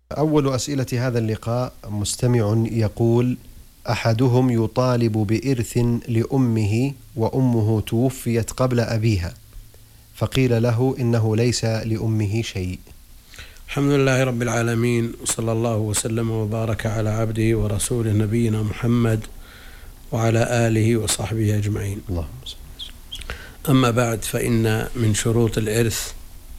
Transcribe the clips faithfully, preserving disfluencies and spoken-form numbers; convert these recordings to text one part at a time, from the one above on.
أول أسئلة هذا اللقاء مستمع يقول: أحدهم يطالب بإرث لأمه وأمه توفيت قبل أبيها، فقيل له إنه ليس لأمه شيء. الحمد لله رب العالمين، وصلى الله وسلم وبارك على عبده ورسوله نبينا محمد وعلى آله وصحبه أجمعين. اللهم أما بعد، فإن من شروط الإرث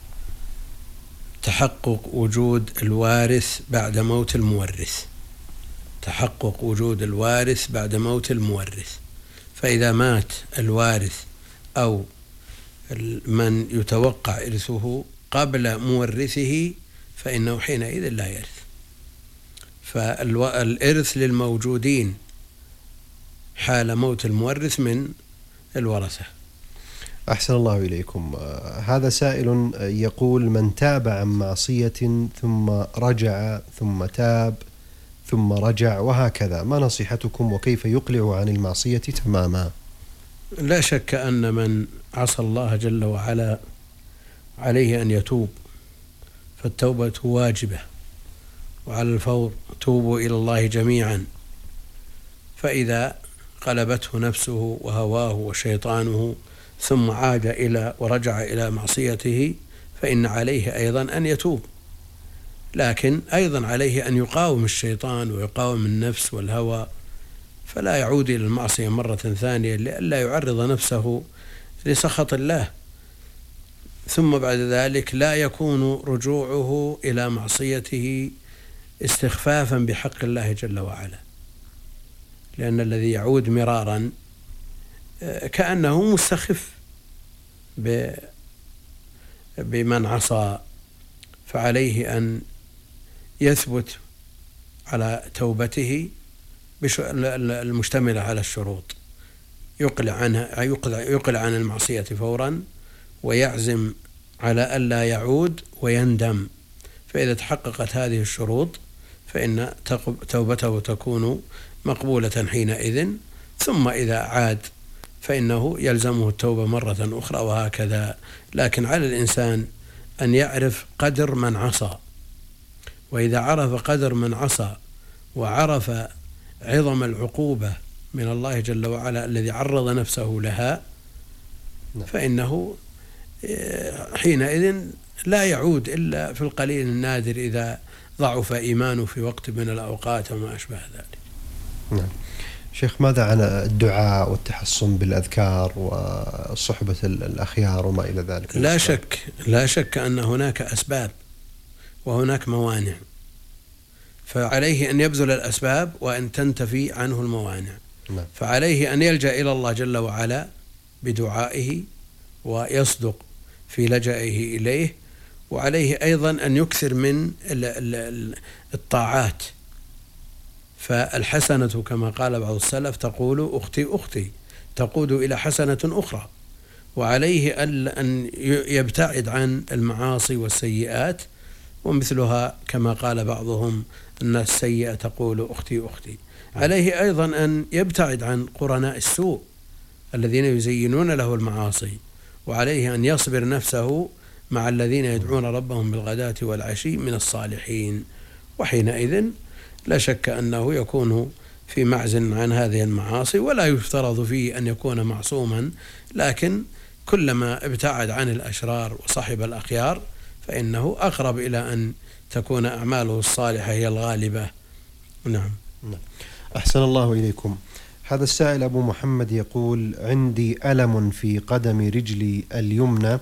تحقق وجود الوارث بعد موت المورث. تحقق وجود الوارث بعد موت المورث، فإذا مات الوارث أو من يتوقع إرثه قبل مورثه فإنه حينئذ لا يرث. فالإرث للموجودين حال موت المورث من الورثة. أحسن الله إليكم. هذا سائل يقول: من تاب عن معصية ثم رجع ثم تاب ثم رجع وهكذا، ما نصيحتكم وكيف يقلع عن المعصية تماما؟ لا شك أن من عصى الله جل وعلا عليه أن يتوب، فالتوبة واجبة وعلى الفور: توبوا إلى الله جميعا. فإذا قلبته نفسه وهواه وشيطانه ثم عاد إلى ورجع إلى معصيته فإن عليه أيضا أن يتوب، لكن أيضا عليه أن يقاوم الشيطان ويقاوم النفس والهوى، فلا يعود إلى المعصية مرة ثانية لئلا يعرض نفسه لسخط الله. ثم بعد ذلك لا يكون رجوعه إلى معصيته استخفافا بحق الله جل وعلا، لأن الذي يعود مرارا كأنه مستخف بمن عصى، فعليه أن يثبت على توبته المشتملة على الشروط، يقلع عنها يقلع عن المعصية فورا، ويعزم على ألا يعود ويندم. فإذا تحققت هذه الشروط فإن توبته تكون مقبولة حينئذ. ثم إذا عاد فإنه يلزمه التوبة مرة أخرى وهكذا. لكن على الإنسان أن يعرف قدر من عصى، وإذا عرف قدر من عصى وعرف عظم العقوبة من الله جل وعلا الذي عرض نفسه لها فإنه حينئذ لا يعود إلا في القليل النادر إذا ضعف إيمانه في وقت من الأوقات وما أشبه ذلك. نعم. شيخ، ماذا عن الدعاء والتحصن بالأذكار وصحبة الأخيار وما إلى ذلك؟ لا شك لا شك أن هناك أسباب وهناك موانع، فعليه أن يبذل الأسباب وأن تنتفي عنه الموانع. نعم. فعليه أن يلجأ إلى الله جل وعلا بدعائه ويصدق في لجأه إليه، وعليه أيضا أن يكثر من الطاعات. فالحسنة كما قال بعض السلف تقول أختي أختي تقود إلى حسنة أخرى، وعليه أن يبتعد عن المعاصي والسيئات، ومثلها كما قال بعضهم أن السيئة تقول أختي أختي. عليه أيضا أن يبتعد عن قرناء السوء الذين يزينون له المعاصي، وعليه أن يصبر نفسه مع الذين يدعون ربهم بالغداة والعشي من الصالحين، وحينئذ لا شك أنه يكون في معزل عن هذه المعاصي. ولا يفترض فيه أن يكون معصوما، لكن كلما ابتعد عن الأشرار وصحب الأخيار فإنه أقرب إلى أن تكون أعماله الصالحة هي الغالبة. نعم. أحسن الله إليكم. هذا السائل أبو محمد يقول: عندي ألم في قدم رجلي اليمنى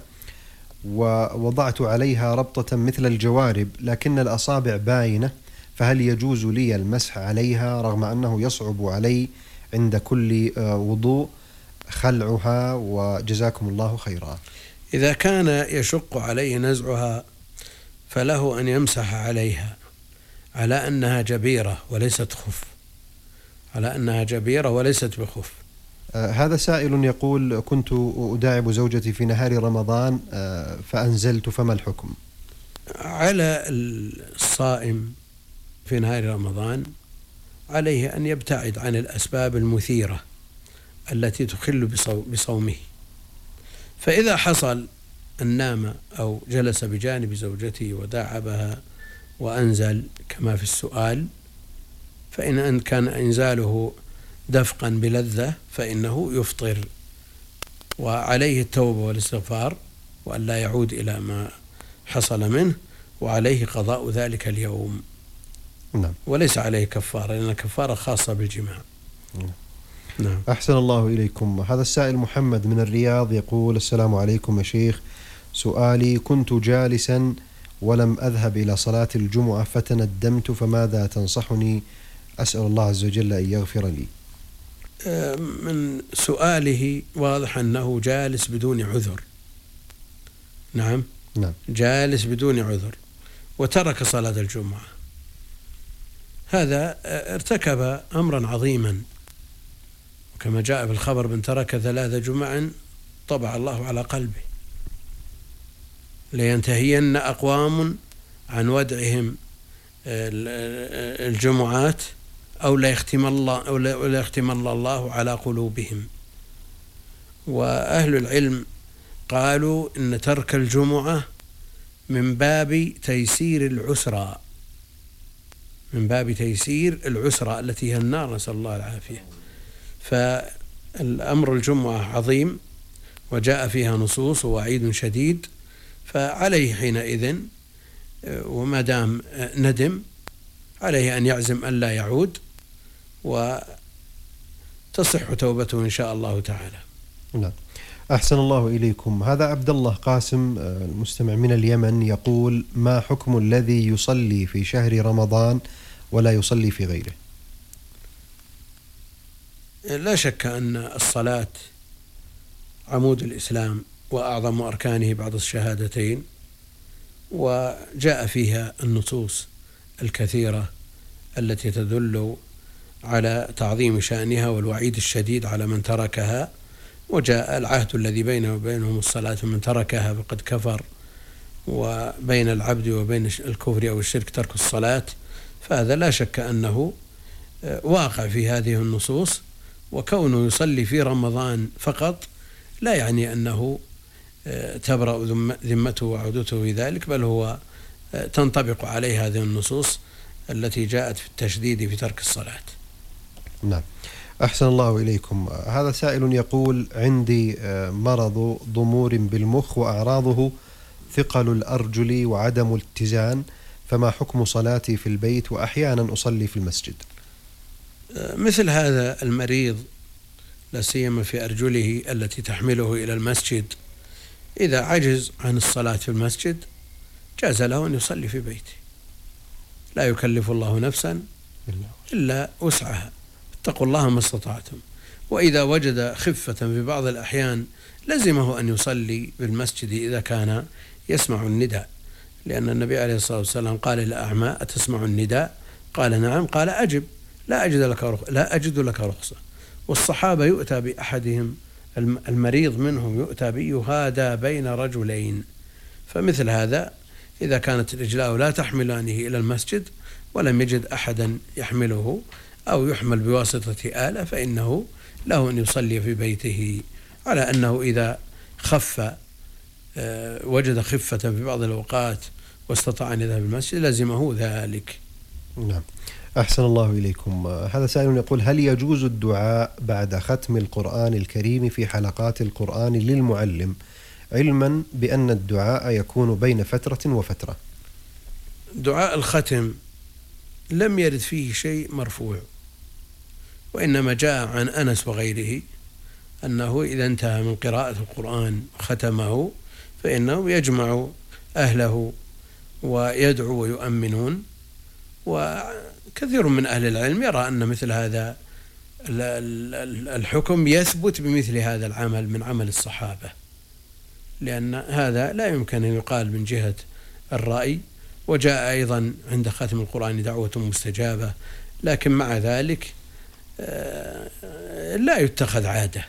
ووضعت عليها ربطة مثل الجوارب لكن الأصابع باينة، فهل يجوز لي المسح عليها رغم أنه يصعب علي عند كل وضوء خلعها؟ وجزاكم الله خيرا. إذا كان يشق عليه نزعها فله أن يمسح عليها على أنها جبيرة وليست خف، على أنها جبيرة وليست بخف. آه هذا سائل يقول: كنت أداعب زوجتي في نهار رمضان آه فأنزلت، فما الحكم؟ على الصائم في نهار رمضان عليه أن يبتعد عن الأسباب المثيرة التي تخل بصومه. فإذا حصل أن نام أو جلس بجانب زوجته وداعبها وأنزل كما في السؤال، فإن كان إنزاله دفقا بلذة فإنه يفطر، وعليه التوبة والاستغفار وأن لا يعود إلى ما حصل منه، وعليه قضاء ذلك اليوم. نعم. وليس عليه كفارة، لأن الكفارة خاصة بالجماع. نعم. نعم. أحسن الله إليكم. هذا السائل محمد من الرياض يقول: السلام عليكم يا شيخ، سؤالي: كنت جالسا ولم أذهب إلى صلاة الجمعة فتندمت، فماذا تنصحني؟ أسأل الله عز وجل أن يغفر لي. من سؤاله واضح أنه جالس بدون عذر. نعم. نعم. جالس بدون عذر وترك صلاة الجمعة، هذا ارتكب أمرا عظيما، كما جاء في الخبر: من ترك ثلاث جمع طبع الله على قلبه. لينتهين أقوام عن ودعهم الجمعات أو لا يختم الله أو لا يختم الله على قلوبهم. وأهل العلم قالوا إن ترك الجمعة من باب تيسير العسرى، من باب تيسير العسرى التي هي النار، نسأل الله العافية. فالأمر الجمعة عظيم وجاء فيها نصوص ووعيد شديد، فعليه حينئذ وما دام ندم عليه أن يعزم أن لا يعود، وتصح توبته إن شاء الله تعالى. نعم. أحسن الله إليكم. هذا عبد الله قاسم المستمع من اليمن يقول: ما حكم الذي يصلي في شهر رمضان ولا يصلي في غيره؟ لا شك أن الصلاة عمود الإسلام وأعظم أركانه بعد الشهادتين، وجاء فيها النصوص الكثيرة التي تدل على تعظيم شأنها والوعيد الشديد على من تركها، وجاء العهد الذي بينه وبينهم الصلاة، من تركها فقد كفر، وبين العبد وبين الكفر أو الشرك ترك الصلاة. فهذا لا شك أنه واقع في هذه النصوص، وكونه يصلي في رمضان فقط لا يعني أنه تبرأ ذمته وعودته في ذلك، بل هو تنطبق عليه هذه النصوص التي جاءت في التشديد في ترك الصلاة. نعم. أحسن الله إليكم. هذا سائل يقول: عندي مرض ضمور بالمخ وأعراضه ثقل الأرجل وعدم الاتزان، فما حكم صلاتي في البيت وأحيانا أصلي في المسجد؟ مثل هذا المريض لا سيما في أرجله التي تحمله إلى المسجد، إذا عجز عن الصلاة في المسجد جاز له أن يصلي في بيته، لا يكلف الله نفسا إلا وسعها، اتقوا الله ما استطعتم. وإذا وجد خفة في بعض الأحيان لزمه أن يصلي بالمسجد إذا كان يسمع النداء، لأن النبي عليه الصلاة والسلام قال للأعمى: أتسمع النداء؟ قال: نعم. قال: أجب، لا أجد لك رخصة، لا أجد لك رخصة. والصحابة يؤتى بأحدهم المريض منهم يؤتى به يهادى بين رجلين، فمثل هذا إذا كانت رجلاه لا تحملانه إلى المسجد ولم يجد أحدا يحمله أو يحمل بواسطة آلة، فإنه له أن يصلي في بيته، على أنه إذا خف وجد خفة في بعض الأوقات واستطاع أن يذهب المسجد لزمه ذلك. نعم. أحسن الله إليكم. هذا سائل يقول: هل يجوز الدعاء بعد ختم القرآن الكريم في حلقات القرآن للمعلم، علما بأن الدعاء يكون بين فترة وفترة؟ دعاء الختم لم يرد فيه شيء مرفوع، وإنما جاء عن أنس وغيره أنه إذا انتهى من قراءة القرآن ختمه فإنه يجمع أهله ويدعو ويؤمنون. وكثير من أهل العلم يرى أن مثل هذا الحكم يثبت بمثل هذا العمل من عمل الصحابة، لأن هذا لا يمكن أن يقال من جهة الرأي. وجاء أيضا عند ختم القرآن دعوة مستجابة، لكن مع ذلك لا يتخذ عادة،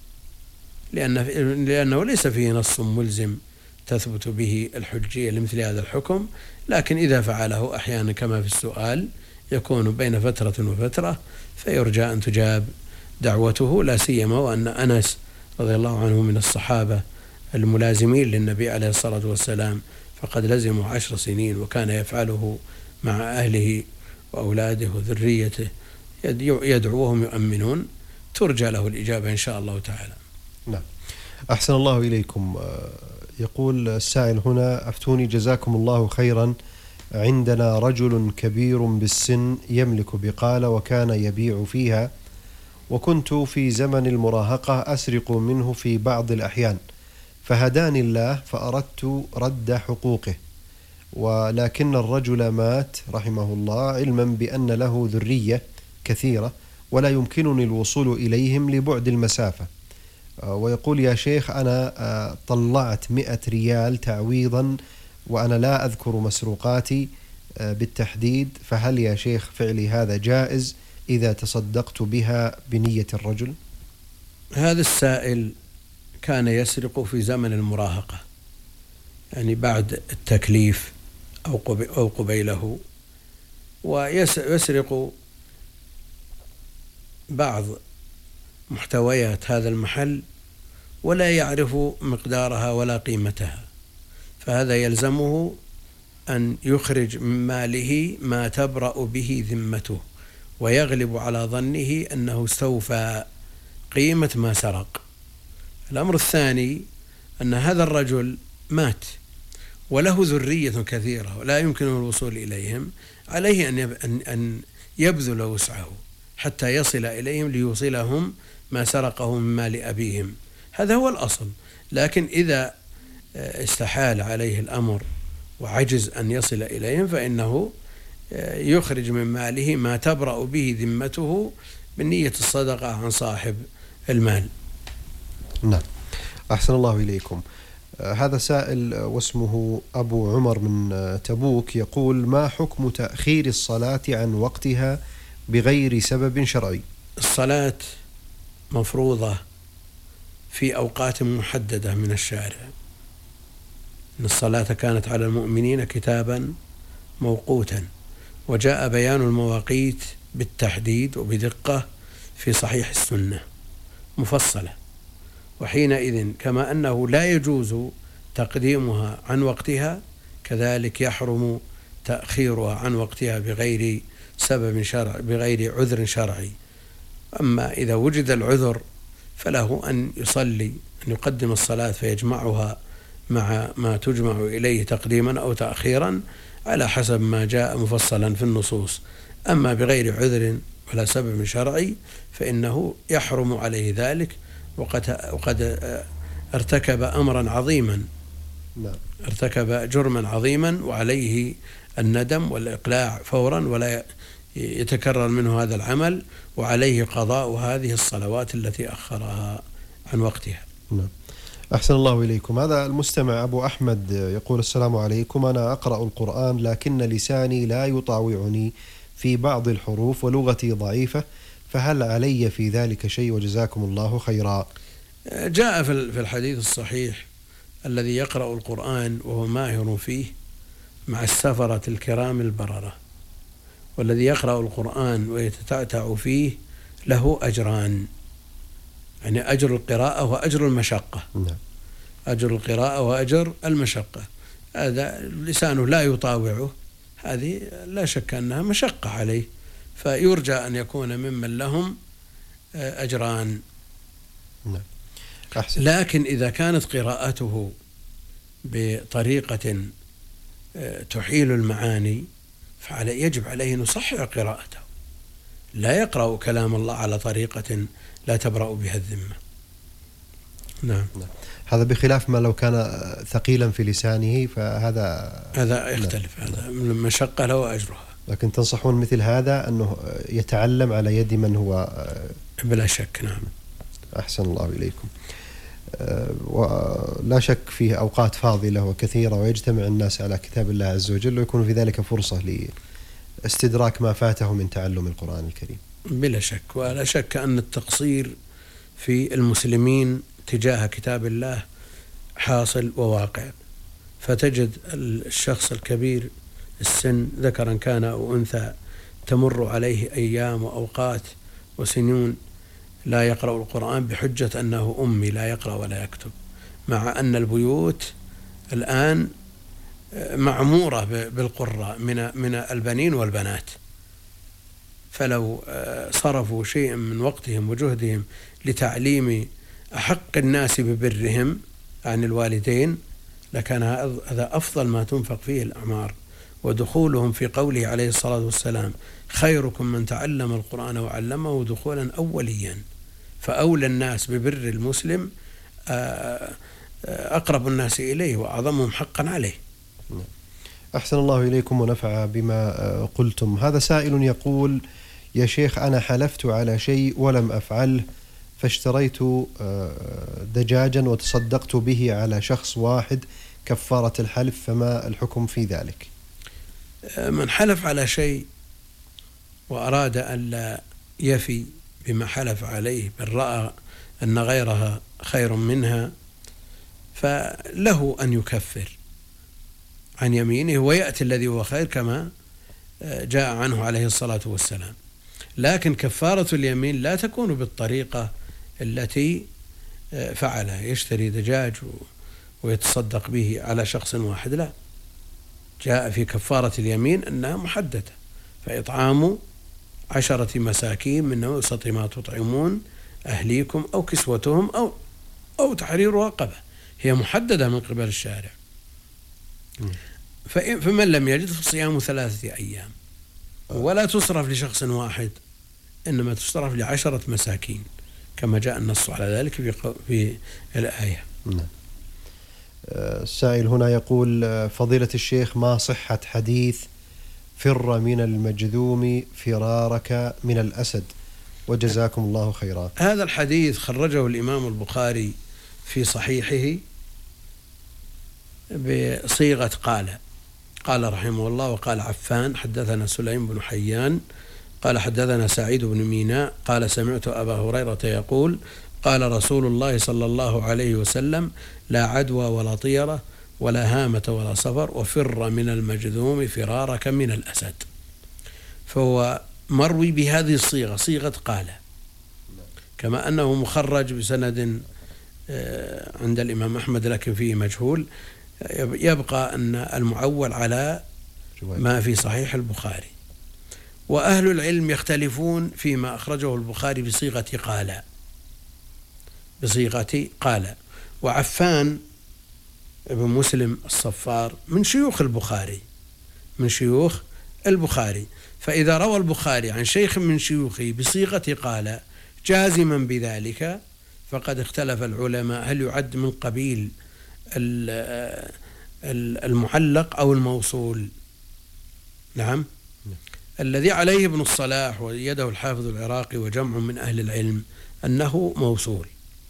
لأنه ليس فيه نص ملزم تثبت به الحجية لمثل هذا الحكم. لكن إذا فعله أحيانا كما في السؤال يكون بين فترة وفترة فيرجى أن تجاب دعوته، لا سيما وأن أنس رضي الله عنه من الصحابة الملازمين للنبي عليه الصلاة والسلام، فقد لزموا عشر سنين وكان يفعله مع أهله وأولاده وذريته يدعوهم يؤمنون، ترجى له الإجابة إن شاء الله تعالى. نعم. أحسن الله إليكم. يقول السائل هنا: أفتوني جزاكم الله خيرا، عندنا رجل كبير بالسن يملك بقالة وكان يبيع فيها، وكنت في زمن المراهقة أسرق منه في بعض الأحيان، فهداني الله فأردت رد حقوقه، ولكن الرجل مات رحمه الله علما بأن له ذرية كثيرة ولا يمكنني الوصول إليهم لبعد المسافة. ويقول: يا شيخ أنا طلعت مئة ريال تعويضا وأنا لا أذكر مسروقاتي بالتحديد، فهل يا شيخ فعلي هذا جائز إذا تصدقت بها بنية الرجل؟ هذا السائل كان يسرق في زمن المراهقة، يعني بعد التكليف أو قبيله، ويسرق بعض محتويات هذا المحل ولا يعرف مقدارها ولا قيمتها، فهذا يلزمه أن يخرج من ماله ما تبرأ به ذمته، ويغلب على ظنه أنه استوفى قيمة ما سرق. الأمر الثاني أن هذا الرجل مات وله ذرية كثيرة ولا يمكنه الوصول إليهم، عليه أن يبذل وسعه حتى يصل إليهم ليوصلهم ما سرقه من مال أبيهم، هذا هو الأصل. لكن إذا استحال عليه الأمر وعجز أن يصل إليهم فإنه يخرج من ماله ما تبرأ به ذمته بنية الصدقة عن صاحب المال. نعم. أحسن الله إليكم. هذا سائل واسمه أبو عمر من تبوك يقول: ما حكم تأخير الصلاة عن وقتها بغير سبب شرعي؟ الصلاة مفروضة في أوقات محددة من الشارع، إن الصلاة كانت على المؤمنين كتابا موقوتا، وجاء بيان المواقيت بالتحديد وبدقة في صحيح السنة مفصلة، وحينئذ كما أنه لا يجوز تقديمها عن وقتها كذلك يحرم تأخيرها عن وقتها بغير سبب شرعي بغير عذر شرعي. أما إذا وجد العذر فله أن يصلي أن يقدم الصلاة فيجمعها مع ما تجمع إليه تقديما أو تأخيرا على حسب ما جاء مفصلا في النصوص. أما بغير عذر ولا سبب شرعي فإنه يحرم عليه ذلك، وقد, وقد ارتكب أمرا عظيما، ارتكب جرما عظيما وعليه الندم والإقلاع فورا ولا يتكرر منه هذا العمل، وعليه قضاء هذه الصلوات التي أخرها عن وقتها. نعم. أحسن الله إليكم. هذا المستمع أبو أحمد يقول: السلام عليكم، أنا أقرأ القرآن لكن لساني لا يطاوعني في بعض الحروف ولغتي ضعيفة، فهل علي في ذلك شيء وجزاكم الله خيرا؟ جاء في الحديث الصحيح: الذي يقرأ القرآن وهو ماهر فيه مع السفرة الكرام البررة، والذي يقرأ القرآن ويتتعتع فيه له أجران، يعني أجر القراءة وأجر المشقة. نعم. أجر القراءة وأجر المشقة. هذا لسانه لا يطاوعه، هذه لا شك أنها مشقة عليه، فيرجى أن يكون ممن لهم أجران. نعم. أحسن. لكن إذا كانت قراءته بطريقة تحيل المعاني فعلى يجب عليه أن يصحح قراءته، لا يقرأ كلام الله على طريقة لا تبرأ بها الذمة. نعم. نعم. هذا بخلاف ما لو كان ثقيلا في لسانه فهذا هذا يختلف. نعم. هذا من المشقة له أجرها. لكن تنصحون مثل هذا أنه يتعلم على يد من هو؟ بلا شك. نعم. أحسن الله إليكم. ولا شك فيه أوقات فاضلة وكثيرة ويجتمع الناس على كتاب الله عز وجل، ويكون في ذلك فرصة لاستدراك ما فاته من تعلم القرآن الكريم. بلا شك. ولا شك أن التقصير في المسلمين تجاه كتاب الله حاصل وواقع، فتجد الشخص الكبير السن ذكرا كان أو أنثى تمر عليه أيام وأوقات وسنين لا يقرأ القرآن بحجة أنه أمي لا يقرأ ولا يكتب، مع أن البيوت الآن معمورة بالقراء من من البنين والبنات، فلو صرفوا شيئا من وقتهم وجهدهم لتعليم أحق الناس ببرهم عن الوالدين لكان هذا أفضل ما تنفق فيه الأعمار. ودخولهم في قوله عليه الصلاة والسلام خيركم من تعلم القرآن وعلمه دخولا أوليا، فأولى الناس ببر المسلم أقرب الناس إليه وأعظمهم حقا عليه. أحسن الله إليكم ونفع بما قلتم. هذا سائل يقول: يا شيخ، أنا حلفت على شيء ولم أفعله، فاشتريت دجاجا وتصدقت به على شخص واحد كفارة الحلف، فما الحكم في ذلك؟ من حلف على شيء وأراد أن لا يفي بما حلف عليه بل رأى أن غيرها خير منها فله أن يكفر عن يمينه ويأتي الذي هو خير كما جاء عنه عليه الصلاة والسلام. لكن كفارة اليمين لا تكون بالطريقة التي فعلها، يشتري دجاج ويتصدق به على شخص واحد، لا، جاء في كفارة اليمين أنها محددة، فإطعام عشرة مساكين من أوسط ما تطعمون أهليكم أو كسوتهم أو أو تحرير رقبة، هي محددة من قبل الشارع. فمن لم يجد فصيام ثلاثة أيام، ولا تصرف لشخص واحد، إنما تصرف لعشرة مساكين كما جاء النص على ذلك في في الآية. السائل هنا يقول: فضيلة الشيخ، ما صحة حديث فر من المجذوم فرارك من الأسد، وجزاكم الله خيرا؟ هذا الحديث خرجه الإمام البخاري في صحيحه بصيغة قال قال رحمه الله: وقال عفان حدثنا سليم بن حيان قال حدثنا سعيد بن ميناء قال سمعت أبا هريرة يقول قال رسول الله صلى الله عليه وسلم: لا عدوى ولا طيرة ولا هامة ولا صفر، وفر من المجذوم فرارك من الأسد. فهو مروي بهذه الصيغة، صيغة قال، كما أنه مخرج بسند عند الإمام أحمد لكن فيه مجهول. يبقى أن المعول على ما في صحيح البخاري. وأهل العلم يختلفون فيما أخرجه البخاري بصيغة قال بصيغة قال وعفان ابن مسلم الصفار من شيوخ البخاري من شيوخ البخاري فإذا روى البخاري عن شيخ من شيوخه بصيغة قال جازما بذلك فقد اختلف العلماء هل يعد من قبيل المعلق أو الموصول. نعم. الذي عليه ابن الصلاح ويده الحافظ العراقي وجمع من أهل العلم أنه موصول،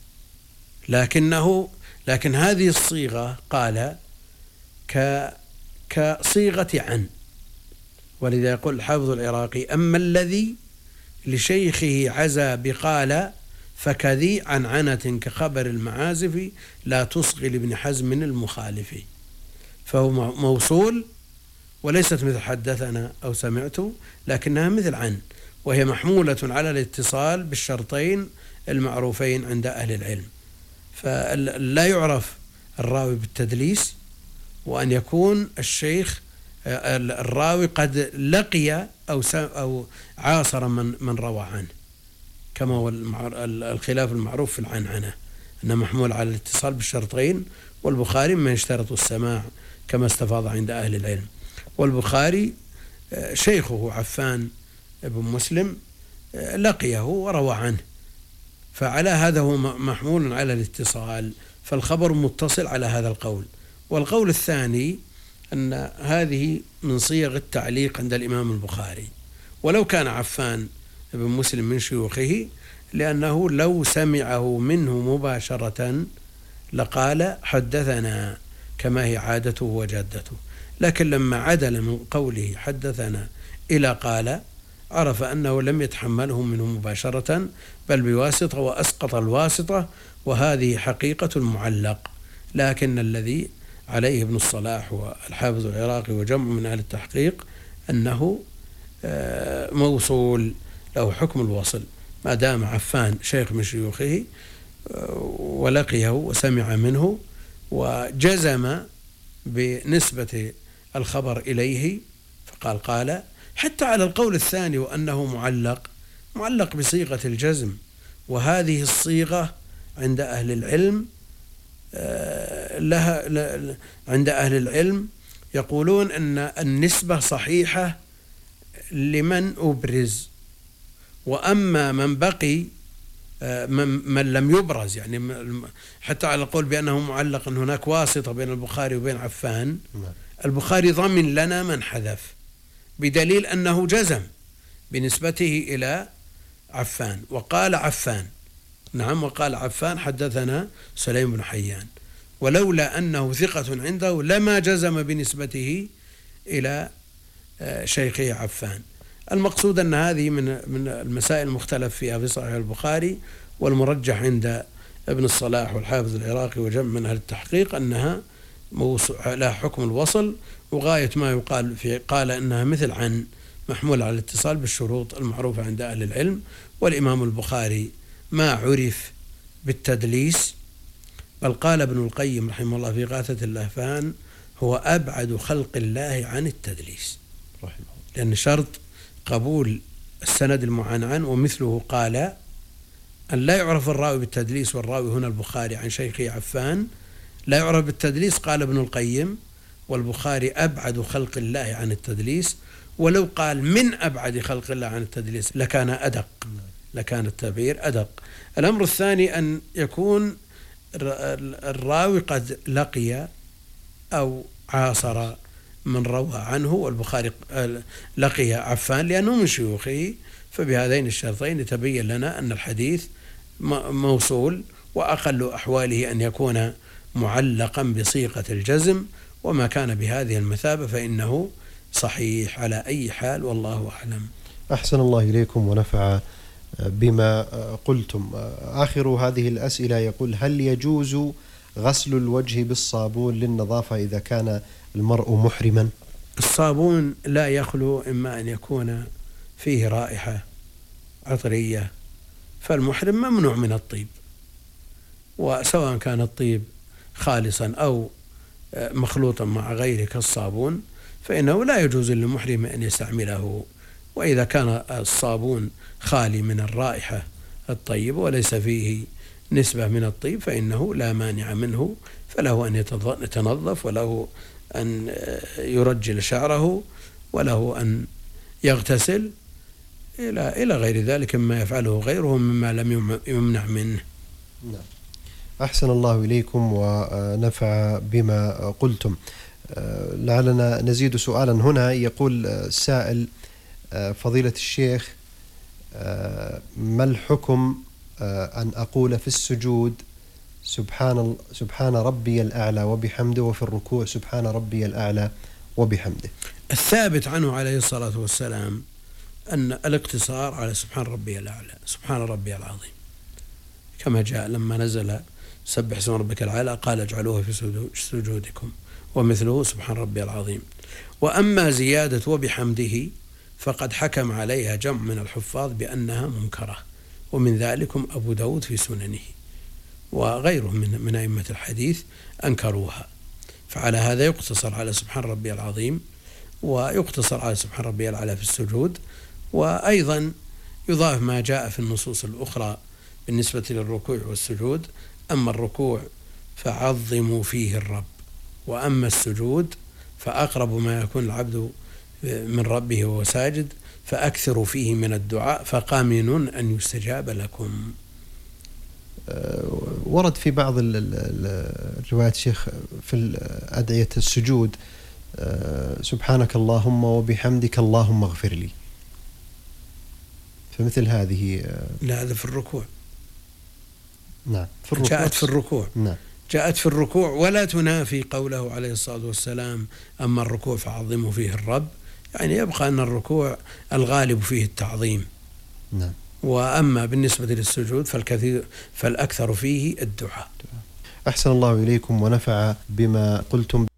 لكنه لكن هذه الصيغة قال ك كصيغة عن، ولذا يقول الحافظ العراقي: أما الذي لشيخه عزى بقال فكذي عنعنة كخبر المعازف لا تصغي لابن حزم المخالف. فهو موصول وليست مثل حدثنا أو سمعت، لكنها مثل عن، وهي محمولة على الاتصال بالشرطين المعروفين عند أهل العلم. فلا يعرف الراوي بالتدليس، وأن يكون الشيخ الراوي قد لقي أو أو عاصر من من روى عنه، كما هو الخلاف المعروف في العنعنة أنه محمول على الاتصال بالشرطين، والبخاري ما يشترط السماع كما استفاض عند أهل العلم. والبخاري شيخه عفان ابن مسلم لقيه وروى عنه، فعلى هذا هو محمول على الاتصال، فالخبر متصل على هذا القول. والقول الثاني أن هذه من صيغ التعليق عند الإمام البخاري، ولو كان عفان ابن مسلم من شيوخه، لأنه لو سمعه منه مباشرة لقال حدثنا كما هي عادته وجادته، لكن لما عدل من قوله حدثنا إلى قال عرف أنه لم يتحمله منه مباشرة بل بواسطة، وأسقط الواسطة، وهذه حقيقة المعلق. لكن الذي عليه ابن الصلاح والحافظ العراقي وجمع من أهل التحقيق أنه موصول له حكم الوصل، ما دام عفان شيخ من شيوخه ولقيه وسمع منه وجزم بنسبة الخبر إليه فقال قال، حتى على القول الثاني وأنه معلق معلق بصيغة الجزم، وهذه الصيغة عند أهل العلم لها عند أهل العلم يقولون أن النسبة صحيحة لمن أبرز، وأما من بقي من, من لم يبرز، يعني حتى على القول بأنه معلق أن هناك واسطة بين البخاري وبين عفان، البخاري ضمن لنا من حذف بدليل أنه جزم بنسبته إلى عفان وقال عفان، نعم وقال عفان حدثنا سليم بن حيان، ولولا أنه ثقة عنده لما جزم بنسبته إلى شيخه عفان. المقصود أن هذه من من المسائل المختلف فيها في صحيح البخاري، والمرجح عند ابن الصلاح والحافظ العراقي وجمع من أهل التحقيق أنها لها حكم الوصل، وغاية ما يقال في قال أنها مثل عن محمولة على الاتصال بالشروط المعروفة عند أهل العلم. والإمام البخاري ما عرف بالتدليس، بل قال ابن القيم رحمه الله في غاثة اللهفان هو أبعد خلق الله عن التدليس، لأن شرط قبول السند المعنعن ومثله قال أن لا يعرف الراوي بالتدليس، والراوي هنا البخاري عن شيخه عفان لا يعرف بالتدليس، قال ابن القيم والبخاري أبعد خلق الله عن التدليس، ولو قال من أبعد خلق الله عن التدليس لكان أدق، لكان التعبير أدق. الأمر الثاني أن يكون الراوي قد لقي أو عاصر من روى عنه، والبخاري لقي عفان لأنه من شيوخه، فبهذين الشرطين يتبين لنا أن الحديث موصول، وأقل أحواله أن يكون معلقا بصيغة الجزم، وما كان بهذه المثابة فإنه صحيح على أي حال، والله أعلم. أحسن الله إليكم ونفع بما قلتم. آخر هذه الأسئلة يقول: هل يجوز غسل الوجه بالصابون للنظافة إذا كان المرء محرما؟ الصابون لا يخلو إما أن يكون فيه رائحة عطرية، فالمحرم ممنوع من الطيب، وسواء كان الطيب خالصا أو مخلوطا مع غيره كالصابون فإنه لا يجوز للمحرم أن يستعمله. وإذا كان الصابون خالي من الرائحة الطيبة وليس فيه نسبة من الطيب فإنه لا مانع منه، فله أن يتنظف، وله أن يرجل شعره، وله أن يغتسل إلى إلى غير ذلك مما يفعله غيره مما لم يمنع منه. نعم. أحسن الله إليكم ونفع بما قلتم. لعلنا نزيد سؤالا هنا. يقول السائل: فضيلة الشيخ، ما الحكم أن أقول في السجود سبحان سبحان ربي الأعلى وبحمده، وفي الركوع سبحان ربي الأعلى وبحمده؟ الثابت عنه عليه الصلاة والسلام أن الاقتصار على سبحان ربي الأعلى، سبحان ربي العظيم، كما جاء لما نزل سبح اسم ربك الأعلى قال اجعلوه في سجودكم، ومثله سبحان ربي العظيم. وأما زيادة وبحمده فقد حكم عليها جمع من الحفاظ بأنها منكرة، ومن ذلكم أبو داود في سننه وغيره من من أئمة الحديث أنكروها. فعلى هذا يقتصر على سبحان ربي العظيم، ويقتصر على سبحان ربي الأعلى في السجود، وأيضا يضاف ما جاء في النصوص الأخرى بالنسبة للركوع والسجود: أما الركوع فعظموا فيه الرب، وأما السجود فأقرب ما يكون العبد من ربه وهو ساجد، فأكثروا فيه من الدعاء فقامنون أن يستجاب لكم. ورد في بعض الروايات شيخ في أدعية السجود سبحانك اللهم وبحمدك اللهم اغفر لي، فمثل هذه. لا، هذا في الركوع. نعم، في الركوع. جاءت في الركوع. نعم. جاءت في الركوع ولا تنافي قوله عليه الصلاة والسلام: أما الركوع فعظموا فيه الرب، يعني يبقى أن الركوع الغالب فيه التعظيم. نعم. وأما بالنسبة للسجود فالكثير فالأكثر فيه الدعاء. أحسن الله إليكم ونفع بما قلتم.